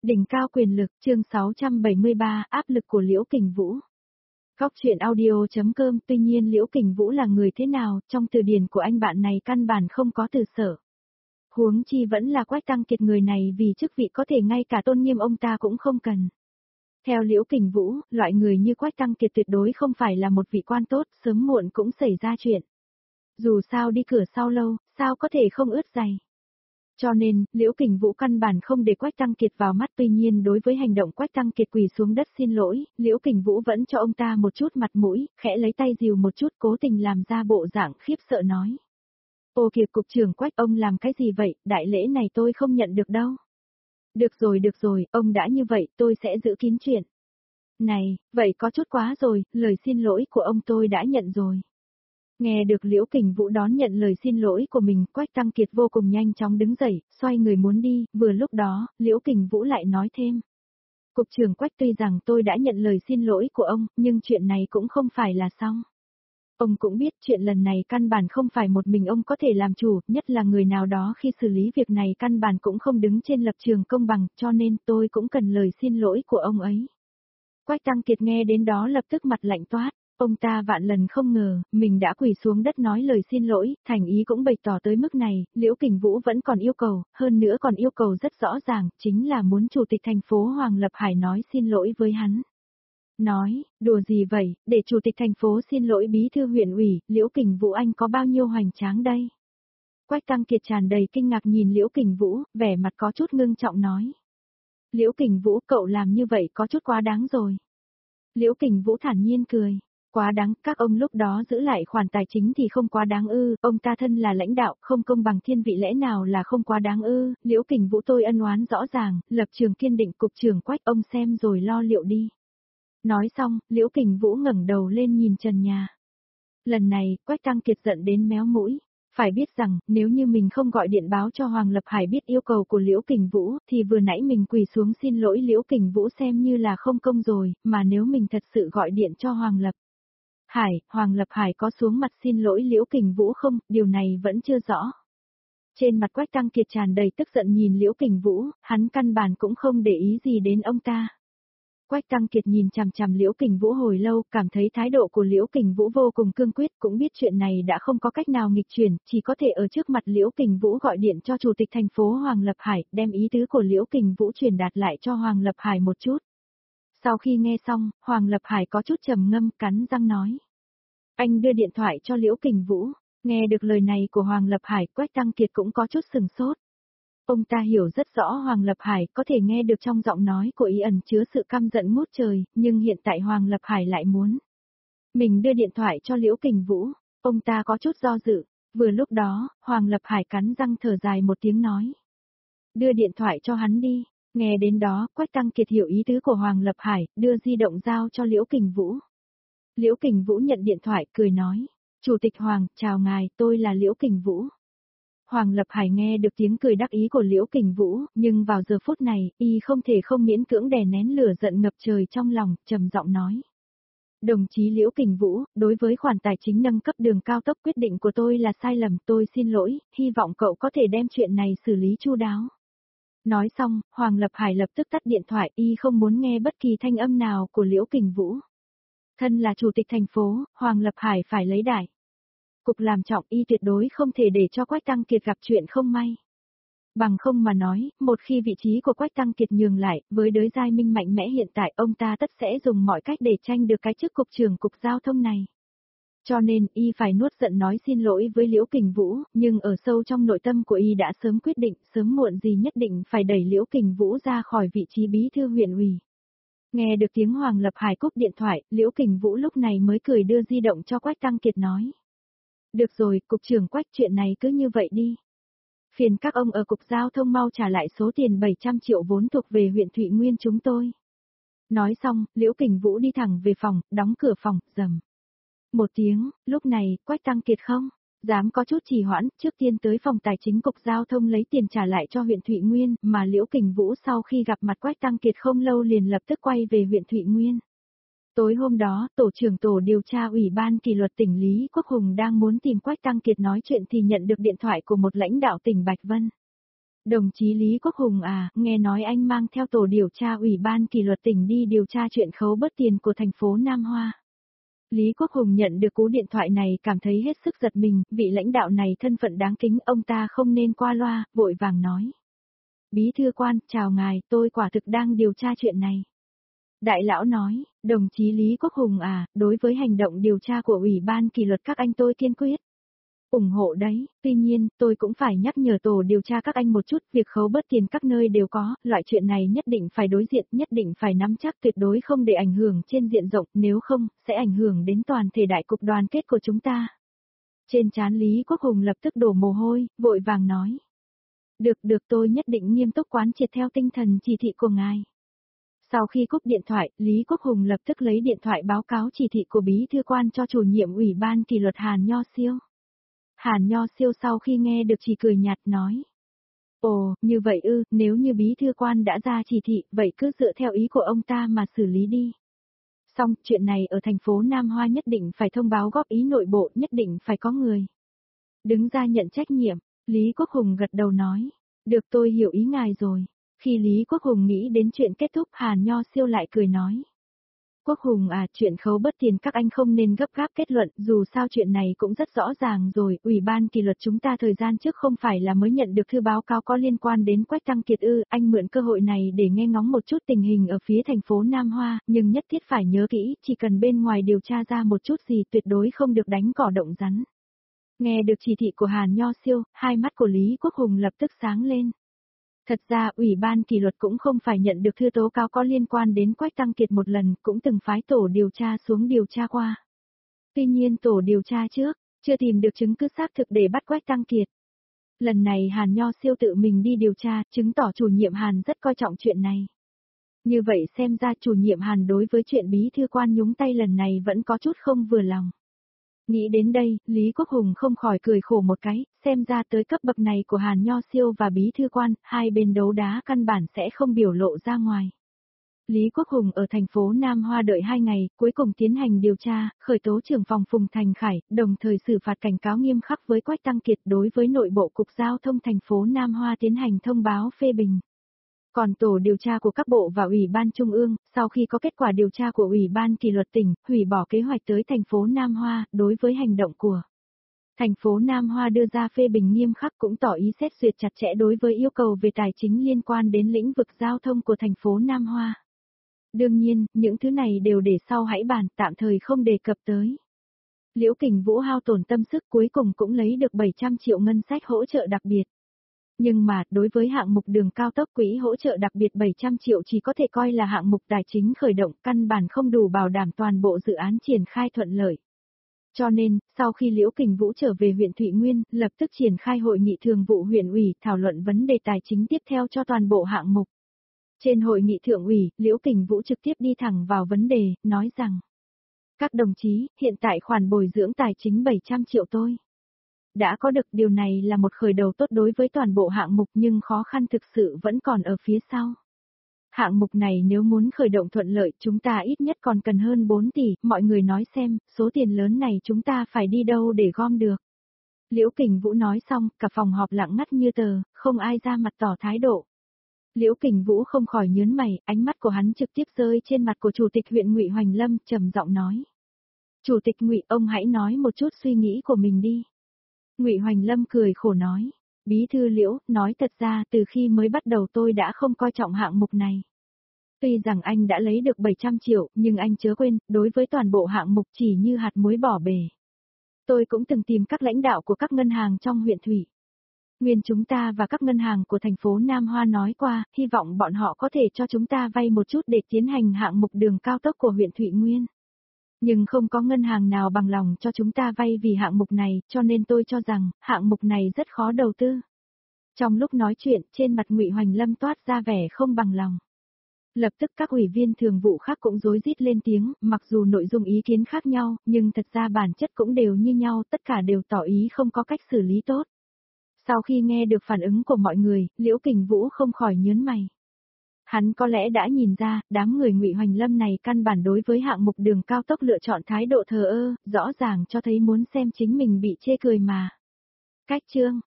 Đỉnh cao quyền lực, chương 673, áp lực của Liễu Kình Vũ. Góc truyện audio.com. Tuy nhiên Liễu Kình Vũ là người thế nào, trong từ điển của anh bạn này căn bản không có từ sở. Huống chi vẫn là Quách Tăng Kiệt, người này vì chức vị có thể ngay cả tôn nghiêm ông ta cũng không cần. Theo Liễu Kình Vũ, loại người như Quách Tăng Kiệt tuyệt đối không phải là một vị quan tốt, sớm muộn cũng xảy ra chuyện. Dù sao đi cửa sau lâu, sao có thể không ướt giày. Cho nên, Liễu Kình Vũ căn bản không để Quách Tăng Kiệt vào mắt, tuy nhiên đối với hành động Quách Tăng Kiệt quỳ xuống đất xin lỗi, Liễu Kình Vũ vẫn cho ông ta một chút mặt mũi, khẽ lấy tay dìu một chút, cố tình làm ra bộ dạng khiếp sợ nói. Ô kìa cục trưởng Quách, ông làm cái gì vậy, đại lễ này tôi không nhận được đâu. Được rồi, ông đã như vậy, tôi sẽ giữ kín chuyện. Này, vậy có chút quá rồi, lời xin lỗi của ông tôi đã nhận rồi. Nghe được Liễu Kình Vũ đón nhận lời xin lỗi của mình, Quách Tăng Kiệt vô cùng nhanh chóng đứng dậy, xoay người muốn đi, vừa lúc đó, Liễu Kình Vũ lại nói thêm. Cục trưởng Quách, tuy rằng tôi đã nhận lời xin lỗi của ông, nhưng chuyện này cũng không phải là xong. Ông cũng biết chuyện lần này căn bản không phải một mình ông có thể làm chủ, nhất là người nào đó khi xử lý việc này căn bản cũng không đứng trên lập trường công bằng, cho nên tôi cũng cần lời xin lỗi của ông ấy. Quách Tăng Kiệt nghe đến đó lập tức mặt lạnh toát. Ông ta vạn lần không ngờ, mình đã quỳ xuống đất nói lời xin lỗi, thành ý cũng bày tỏ tới mức này, Liễu Kình Vũ vẫn còn yêu cầu, hơn nữa còn yêu cầu rất rõ ràng, chính là muốn Chủ tịch thành phố Hoàng Lập Hải nói xin lỗi với hắn. Nói, đùa gì vậy, để Chủ tịch thành phố xin lỗi bí thư huyện ủy, Liễu Kình Vũ anh có bao nhiêu hoành tráng đây? Quách Tăng Kiệt tràn đầy kinh ngạc nhìn Liễu Kình Vũ, vẻ mặt có chút ngưng trọng nói. Liễu Kình Vũ, cậu làm như vậy có chút quá đáng rồi. Liễu Kình Vũ thản nhiên cười. Quá đáng, các ông lúc đó giữ lại khoản tài chính thì không quá đáng ư, ông ta thân là lãnh đạo, không công bằng thiên vị lẽ nào là không quá đáng ư, Liễu Kình Vũ tôi ân oán rõ ràng, lập trường kiên định, cục trưởng Quách ông xem rồi lo liệu đi. Nói xong, Liễu Kình Vũ ngẩng đầu lên nhìn trần nhà. Lần này, Quách Tăng Kiệt giận đến méo mũi. Phải biết rằng, nếu như mình không gọi điện báo cho Hoàng Lập Hải biết yêu cầu của Liễu Kình Vũ, thì vừa nãy mình quỳ xuống xin lỗi Liễu Kình Vũ xem như là không công rồi, mà nếu mình thật sự gọi điện cho Hoàng Lập Hải có xuống mặt xin lỗi Liễu Kình Vũ không, điều này vẫn chưa rõ. Trên mặt Quách Tăng Kiệt tràn đầy tức giận nhìn Liễu Kình Vũ, hắn căn bản cũng không để ý gì đến ông ta. Quách Tăng Kiệt nhìn chằm chằm Liễu Kình Vũ hồi lâu, cảm thấy thái độ của Liễu Kình Vũ vô cùng cương quyết, cũng biết chuyện này đã không có cách nào nghịch chuyển, chỉ có thể ở trước mặt Liễu Kình Vũ gọi điện cho Chủ tịch thành phố Hoàng Lập Hải, đem ý tứ của Liễu Kình Vũ truyền đạt lại cho Hoàng Lập Hải một chút. Sau khi nghe xong, Hoàng Lập Hải có chút trầm ngâm, cắn răng nói. Anh đưa điện thoại cho Liễu Kình Vũ, nghe được lời này của Hoàng Lập Hải, Quách Tăng Kiệt cũng có chút sừng sốt. Ông ta hiểu rất rõ Hoàng Lập Hải, có thể nghe được trong giọng nói của ý ẩn chứa sự căm giận ngút trời, nhưng hiện tại Hoàng Lập Hải lại muốn. Mình đưa điện thoại cho Liễu Kình Vũ, ông ta có chút do dự, vừa lúc đó, Hoàng Lập Hải cắn răng thở dài một tiếng nói. Đưa điện thoại cho hắn đi, nghe đến đó, Quách Tăng Kiệt hiểu ý tứ của Hoàng Lập Hải, đưa di động giao cho Liễu Kình Vũ. Liễu Kình Vũ nhận điện thoại, cười nói. Chủ tịch Hoàng, chào ngài, tôi là Liễu Kình Vũ. Hoàng Lập Hải nghe được tiếng cười đắc ý của Liễu Kình Vũ, nhưng vào giờ phút này, y không thể không miễn cưỡng đè nén lửa giận ngập trời trong lòng, trầm giọng nói. Đồng chí Liễu Kình Vũ, đối với khoản tài chính nâng cấp đường cao tốc quyết định của tôi là sai lầm, tôi xin lỗi, hy vọng cậu có thể đem chuyện này xử lý chu đáo. Nói xong, Hoàng Lập Hải lập tức tắt điện thoại, y không muốn nghe bất kỳ thanh âm nào của Liễu Kình Vũ. Thân là chủ tịch thành phố, Hoàng Lập Hải phải lấy đại cục làm trọng, y tuyệt đối không thể để cho Quách Tăng Kiệt gặp chuyện không may. Bằng không mà nói, một khi vị trí của Quách Tăng Kiệt nhường lại, với đới giai minh mạnh mẽ hiện tại ông ta tất sẽ dùng mọi cách để tranh được cái chức cục trưởng cục giao thông này. Cho nên, y phải nuốt giận nói xin lỗi với Liễu Kình Vũ, nhưng ở sâu trong nội tâm của y đã sớm quyết định, sớm muộn gì nhất định phải đẩy Liễu Kình Vũ ra khỏi vị trí bí thư huyện ủy. Nghe được tiếng Hoàng Lập Hải cúp điện thoại, Liễu Kình Vũ lúc này mới cười đưa di động cho Quách Tăng Kiệt nói. Được rồi, cục trưởng Quách, chuyện này cứ như vậy đi. Phiền các ông ở cục giao thông mau trả lại số tiền 700 triệu vốn thuộc về huyện Thụy Nguyên chúng tôi. Nói xong, Liễu Kình Vũ đi thẳng về phòng, đóng cửa phòng, rầm. Một tiếng, lúc này, Quách Tăng Kiệt không dám có chút trì hoãn, trước tiên tới phòng tài chính cục giao thông lấy tiền trả lại cho huyện Thụy Nguyên, mà Liễu Kình Vũ sau khi gặp mặt Quách Tăng Kiệt không lâu liền lập tức quay về huyện Thụy Nguyên. Tối hôm đó, tổ trưởng tổ điều tra Ủy ban kỷ luật tỉnh Lý Quốc Hùng đang muốn tìm Quách Tăng Kiệt nói chuyện thì nhận được điện thoại của một lãnh đạo tỉnh Bạch Vân. Đồng chí Lý Quốc Hùng à, nghe nói anh mang theo tổ điều tra Ủy ban kỷ luật tỉnh đi điều tra chuyện khấu bớt tiền của thành phố Nam Hoa. Lý Quốc Hùng nhận được cú điện thoại này cảm thấy hết sức giật mình, vị lãnh đạo này thân phận đáng kính, ông ta không nên qua loa, vội vàng nói. Bí thư quan, chào ngài, tôi quả thực đang điều tra chuyện này. Đại lão nói, đồng chí Lý Quốc Hùng à, đối với hành động điều tra của Ủy ban kỷ luật các anh tôi kiên quyết ủng hộ đấy, tuy nhiên, tôi cũng phải nhắc nhở tổ điều tra các anh một chút, việc khấu bớt tiền các nơi đều có, loại chuyện này nhất định phải đối diện, nhất định phải nắm chắc, tuyệt đối không để ảnh hưởng trên diện rộng, nếu không, sẽ ảnh hưởng đến toàn thể đại cục đoàn kết của chúng ta. Trên trán Lý Quốc Hùng lập tức đổ mồ hôi, vội vàng nói. Được tôi nhất định nghiêm túc quán triệt theo tinh thần chỉ thị của ngài. Sau khi cúp điện thoại, Lý Quốc Hùng lập tức lấy điện thoại báo cáo chỉ thị của bí thư quan cho chủ nhiệm Ủy ban kỷ luật Hàn Nho Siêu. Hàn Nho Siêu sau khi nghe được chỉ cười nhạt nói. Ồ, như vậy ư, nếu như bí thư quan đã ra chỉ thị, vậy cứ dựa theo ý của ông ta mà xử lý đi. Xong, chuyện này ở thành phố Nam Hoa nhất định phải thông báo góp ý nội bộ, nhất định phải có người đứng ra nhận trách nhiệm. Lý Quốc Hùng gật đầu nói. Được, tôi hiểu ý ngài rồi. Khi Lý Quốc Hùng nghĩ đến chuyện kết thúc, Hàn Nho Siêu lại cười nói. Quốc Hùng à, chuyện khấu bớt tiền các anh không nên gấp gáp kết luận, dù sao chuyện này cũng rất rõ ràng rồi, Ủy ban kỷ luật chúng ta thời gian trước không phải là mới nhận được thư báo cáo có liên quan đến Quách Tăng Kiệt ư, anh mượn cơ hội này để nghe ngóng một chút tình hình ở phía thành phố Nam Hoa, nhưng nhất thiết phải nhớ kỹ, chỉ cần bên ngoài điều tra ra một chút gì tuyệt đối không được đánh cỏ động rắn. Nghe được chỉ thị của Hàn Nho Siêu, hai mắt của Lý Quốc Hùng lập tức sáng lên. Thật ra, Ủy ban kỷ luật cũng không phải nhận được thư tố cáo có liên quan đến Quách Tăng Kiệt một lần, cũng từng phái tổ điều tra xuống điều tra qua. Tuy nhiên tổ điều tra trước, chưa tìm được chứng cứ xác thực để bắt Quách Tăng Kiệt. Lần này Hàn Nho Siêu tự mình đi điều tra, chứng tỏ chủ nhiệm Hàn rất coi trọng chuyện này. Như vậy xem ra chủ nhiệm Hàn đối với chuyện bí thư quan nhúng tay lần này vẫn có chút không vừa lòng. Nghĩ đến đây, Lý Quốc Hùng không khỏi cười khổ một cái, xem ra tới cấp bậc này của Hàn Nho Siêu và bí thư quan, hai bên đấu đá căn bản sẽ không biểu lộ ra ngoài. Lý Quốc Hùng ở thành phố Nam Hoa đợi 2 ngày, cuối cùng tiến hành điều tra, khởi tố trưởng phòng Phùng Thành Khải, đồng thời xử phạt cảnh cáo nghiêm khắc với Quách Tăng Kiệt đối với nội bộ Cục Giao thông thành phố Nam Hoa tiến hành thông báo phê bình. Còn tổ điều tra của các bộ và Ủy ban Trung ương, sau khi có kết quả điều tra của Ủy ban kỷ luật tỉnh, hủy bỏ kế hoạch tới thành phố Nam Hoa, đối với hành động của thành phố Nam Hoa đưa ra phê bình nghiêm khắc cũng tỏ ý xét duyệt chặt chẽ đối với yêu cầu về tài chính liên quan đến lĩnh vực giao thông của thành phố Nam Hoa. Đương nhiên, những thứ này đều để sau hãy bàn, tạm thời không đề cập tới. Liễu Kình Vũ hao tổn tâm sức cuối cùng cũng lấy được 700 triệu ngân sách hỗ trợ đặc biệt. Nhưng mà, đối với hạng mục đường cao tốc quỹ hỗ trợ đặc biệt 700 triệu chỉ có thể coi là hạng mục tài chính khởi động, căn bản không đủ bảo đảm toàn bộ dự án triển khai thuận lợi. Cho nên, sau khi Liễu Kình Vũ trở về huyện Thụy Nguyên, lập tức triển khai hội nghị thường vụ huyện ủy, thảo luận vấn đề tài chính tiếp theo cho toàn bộ hạng mục. Trên hội nghị thượng ủy, Liễu Kình Vũ trực tiếp đi thẳng vào vấn đề, nói rằng: các đồng chí, hiện tại khoản bồi dưỡng tài chính 700 triệu tôi đã có được, điều này là một khởi đầu tốt đối với toàn bộ hạng mục, nhưng khó khăn thực sự vẫn còn ở phía sau. Hạng mục này nếu muốn khởi động thuận lợi, chúng ta ít nhất còn cần hơn 4 tỷ, mọi người nói xem, số tiền lớn này chúng ta phải đi đâu để gom được. Liễu Kình Vũ nói xong, cả phòng họp lặng ngắt như tờ, không ai ra mặt tỏ thái độ. Liễu Kình Vũ không khỏi nhớn mày, ánh mắt của hắn trực tiếp rơi trên mặt của chủ tịch huyện Ngụy Hoành Lâm, trầm giọng nói: "Chủ tịch Ngụy, ông hãy nói một chút suy nghĩ của mình đi." Ngụy Hoành Lâm cười khổ nói: "Bí thư Liễu, nói thật ra từ khi mới bắt đầu tôi đã không coi trọng hạng mục này. Tuy rằng anh đã lấy được 700 triệu, nhưng anh chớ quên, đối với toàn bộ hạng mục chỉ như hạt muối bỏ bể. Tôi cũng từng tìm các lãnh đạo của các ngân hàng trong huyện Thủy Nguyên chúng ta và các ngân hàng của thành phố Nam Hoa nói qua, hy vọng bọn họ có thể cho chúng ta vay một chút để tiến hành hạng mục đường cao tốc của huyện Thụy Nguyên. Nhưng không có ngân hàng nào bằng lòng cho chúng ta vay vì hạng mục này, cho nên tôi cho rằng, hạng mục này rất khó đầu tư." Trong lúc nói chuyện, trên mặt Ngụy Hoành Lâm toát ra vẻ không bằng lòng. Lập tức các ủy viên thường vụ khác cũng rối rít lên tiếng, mặc dù nội dung ý kiến khác nhau, nhưng thật ra bản chất cũng đều như nhau, tất cả đều tỏ ý không có cách xử lý tốt. Sau khi nghe được phản ứng của mọi người, Liễu Kình Vũ không khỏi nhớn mày. Hắn có lẽ đã nhìn ra, đám người Ngụy Hoành Lâm này căn bản đối với hạng mục đường cao tốc lựa chọn thái độ thờ ơ, rõ ràng cho thấy muốn xem chính mình bị chê cười mà. Cách chương